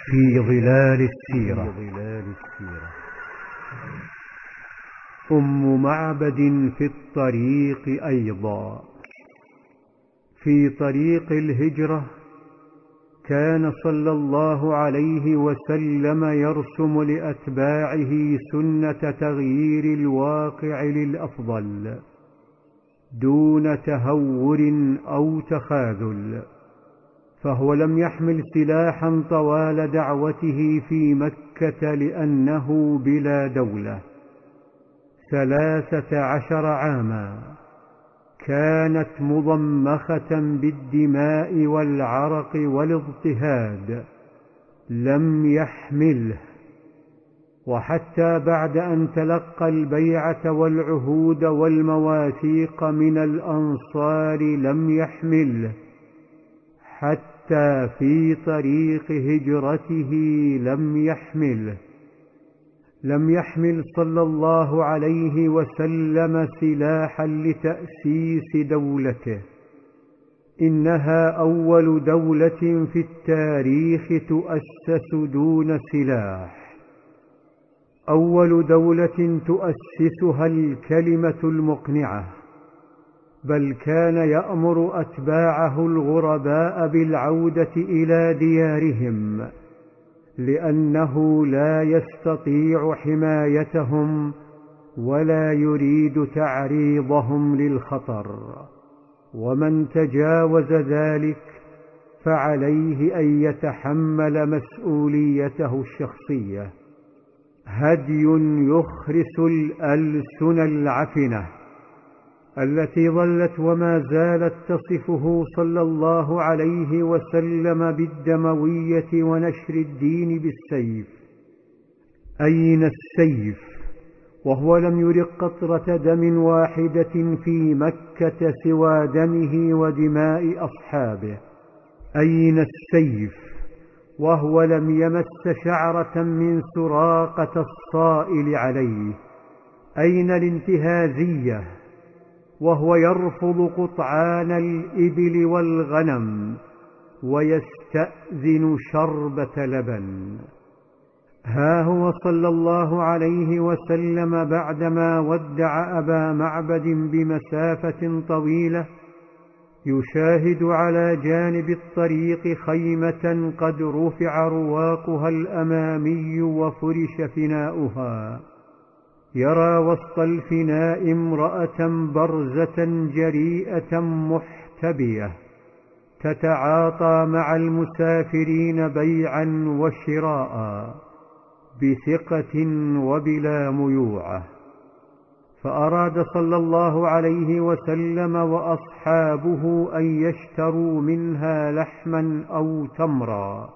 في ظلال السيرة. أم معبد في الطريق أيضا. في طريق الهجرة كان صلى الله عليه وسلم يرسم لأتباعه سنة تغيير الواقع للأفضل دون تهور أو تخاذل، فهو لم يحمل سلاحا طوال دعوته في مكة لأنه بلا دولة. 13 عاما كانت مضمخة بالدماء والعرق والاضطهاد، لم يحمله، وحتى بعد أن تلقى البيعة والعهود والمواثيق من الأنصار لم يحمله، حتى في طريق هجرته لم يحمل صلى الله عليه وسلم سلاحا لتأسيس دولته. إنها أول دولة في التاريخ تؤسس دون سلاح، أول دولة تؤسسها الكلمة المقنعة، بل كان يأمر أتباعه الغرباء بالعودة إلى ديارهم، لأنه لا يستطيع حمايتهم ولا يريد تعريضهم للخطر، ومن تجاوز ذلك فعليه أن يتحمل مسؤوليته الشخصية. هدي يخرس الألسن العفنة التي ظلت وما زالت تصفه صلى الله عليه وسلم بالدموية ونشر الدين بالسيف. أين السيف وهو لم يرق قطرة دم واحدة في مكة سوى دمه ودماء أصحابه؟ أين السيف وهو لم يمس شعرة من سراقة الصائل عليه؟ أين الانتهازية وهو يرفض قطعان الإبل والغنم ويستأذن شربة لبن؟ ها هو صلى الله عليه وسلم بعدما ودع أبا معبد بمسافة طويلة يشاهد على جانب الطريق خيمة قد رفع رواقها الأمامي وفرش فناؤها، يرى وسط الفناء امرأة برزة جريئة محتبية تتعاطى مع المسافرين بيعا وشراء بثقة وبلا ميوعة. فأراد صلى الله عليه وسلم وأصحابه أن يشتروا منها لحما أو تمرا،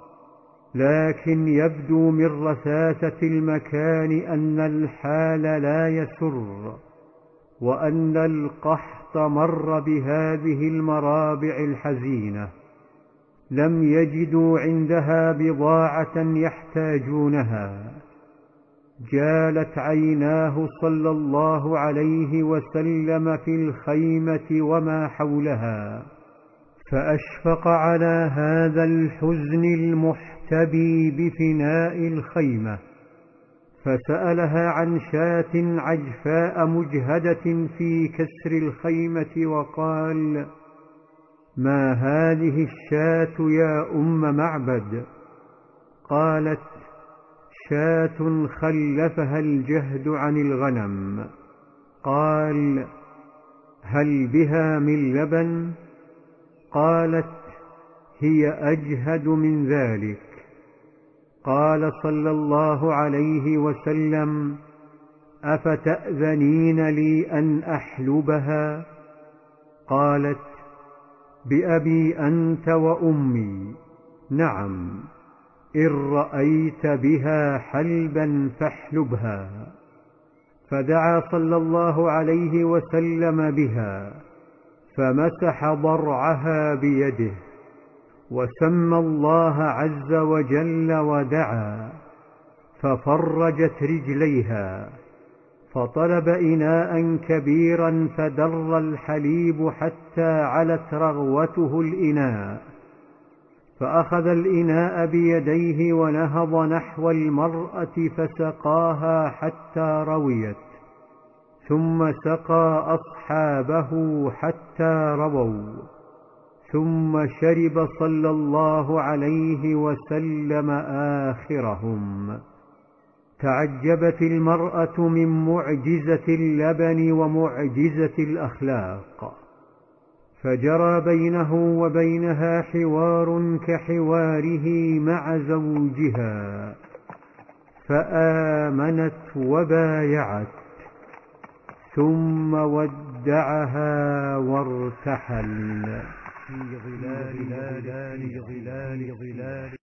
لكن يبدو من رثاثة المكان أن الحال لا يسر، وأن القحط مر بهذه المرابع الحزينة، لم يجدوا عندها بضاعة يحتاجونها. جالت عيناه صلى الله عليه وسلم في الخيمة وما حولها، فأشفق على هذا الحزن المحتبي بفناء الخيمة، فسألها عن شاة عجفاء مجهدة في كسر الخيمة وقال: ما هذه الشاة يا أم معبد؟ قالت: شاة خلفها الجهد عن الغنم. قال: هل بها من لبن؟ قالت: هي أجهد من ذلك. قال صلى الله عليه وسلم: أفتأذنين لي أن أحلبها؟ قالت: بأبي أنت وأمي، نعم، إن رأيت بها حلبا فاحلبها. فدعا صلى الله عليه وسلم بها، فمسح ضرعها بيده وسمى الله عز وجل ودعا، ففرجت رجليها، فطلب إناء كبيرا فدر الحليب حتى علت رغوته الإناء، فأخذ الإناء بيديه ونهض نحو المرأة فسقاها حتى رويت، ثم سقى أصحابه حتى رووا، ثم شرب صلى الله عليه وسلم آخرهم. تعجبت المرأة من معجزة اللبن ومعجزة الأخلاق، فجرى بينه وبينها حوار كحواره مع زوجها، فآمنت وبايعت، ثم ودعها وارتحل في ظلال